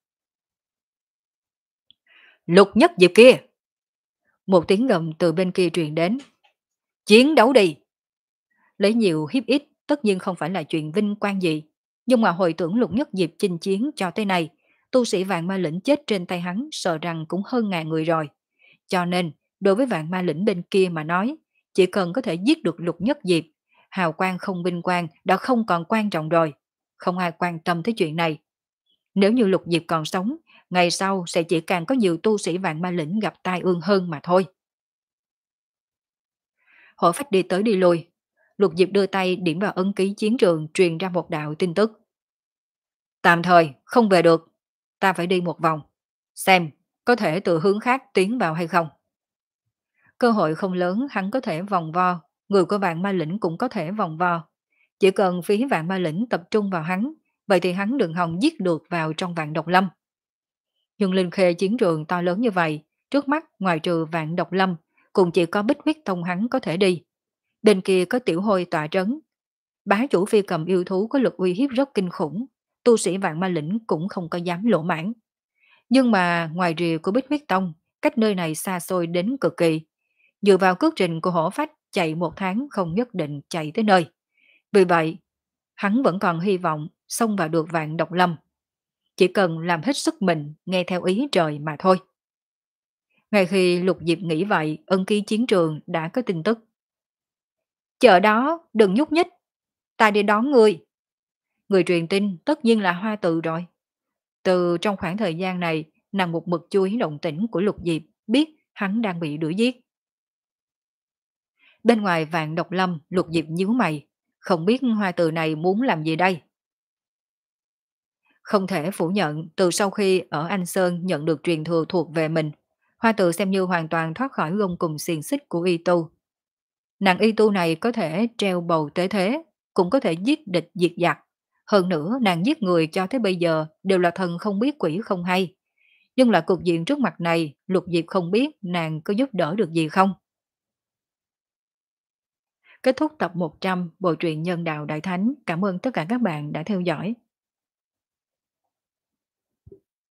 Lục Nhất Diệp kia! Một tiếng gầm từ bên kia truyền đến. Chiến đấu đi! Lấy nhiều hiếp ít tất nhiên không phải là chuyện vinh quang gì. Nhưng mà hồi tưởng Lục Nhất Diệp chinh chiến cho tới nay, tu sĩ Vạn Ma Lĩnh chết trên tay hắn sợ rằng cũng hơn ngàn người rồi. Cho nên, đối với Vạn Ma Lĩnh bên kia mà nói, chỉ cần có thể giết được Lục Nhất Diệp, hào quang không vinh quang đã không còn quan trọng rồi. Không ai quan tâm tới chuyện này. Nếu như Lục Diệp còn sống, ngày sau sẽ chỉ càng có nhiều tu sĩ Vạn Ma Lĩnh gặp tai ương hơn mà thôi. Hổ phách đi tới đi lui. Lục Diệp đưa tay điểm vào ấn ký chiến trường truyền ra một đạo tin tức. Tạm thời không về được. Ta phải đi một vòng. Xem có thể từ hướng khác tiến vào hay không. Cơ hội không lớn, hắn có thể vòng vo. Người của Vạn Ma Lĩnh cũng có thể vòng vo. Chỉ cần phía Vạn Ma Lĩnh tập trung vào hắn, vậy thì hắn đừng hòng giết được vào trong Vạn Độc Lâm. Nhưng linh khê chiến trường to lớn như vậy, trước mắt ngoài trừ Vạn Độc Lâm, cũng chỉ có Bích Huyết Tông hắn có thể đi. Bên kia có Tiểu Hôi tọa trấn. Bá chủ phi cầm yêu thú có lực uy hiếp rất kinh khủng, tu sĩ Vạn Ma Lĩnh cũng không có dám lỗ mãn. Nhưng mà ngoài rìa của Bích Huyết Tông, cách nơi này xa xôi đến cực kỳ. Dựa vào cước trình của hổ phách chạy một tháng không nhất định chạy tới nơi. Vì vậy, hắn vẫn còn hy vọng xông vào được Vạn Độc Lâm. Chỉ cần làm hết sức mình nghe theo ý trời mà thôi. Ngay khi Lục Diệp nghĩ vậy, ân ký chiến trường đã có tin tức. Chờ đó, đừng nhúc nhích. Ta đi đón ngươi. Người truyền tin tất nhiên là Hoa Tự rồi. Từ trong khoảng thời gian này, nàng một mực chú ý động tĩnh của Lục Diệp, biết hắn đang bị đuổi giết. Bên ngoài Vạn Độc Lâm, Lục Diệp nhíu mày, không biết Hoa Tự này muốn làm gì đây. Không thể phủ nhận, từ sau khi ở Anh Sơn nhận được truyền thừa thuộc về mình, Hoa Tự xem như hoàn toàn thoát khỏi gông cùm xiềng xích của y tu. Nàng y tu này có thể treo bầu tế thế, cũng có thể giết địch diệt giặc. Hơn nữa nàng giết người cho tới bây giờ đều là thần không biết quỷ không hay. Nhưng là cục diện trước mặt này, Lục Diệp không biết nàng có giúp đỡ được gì không. Kết thúc tập một trăm Bộ truyện Nhân đạo Đại Thánh. Cảm ơn tất cả các bạn đã theo dõi.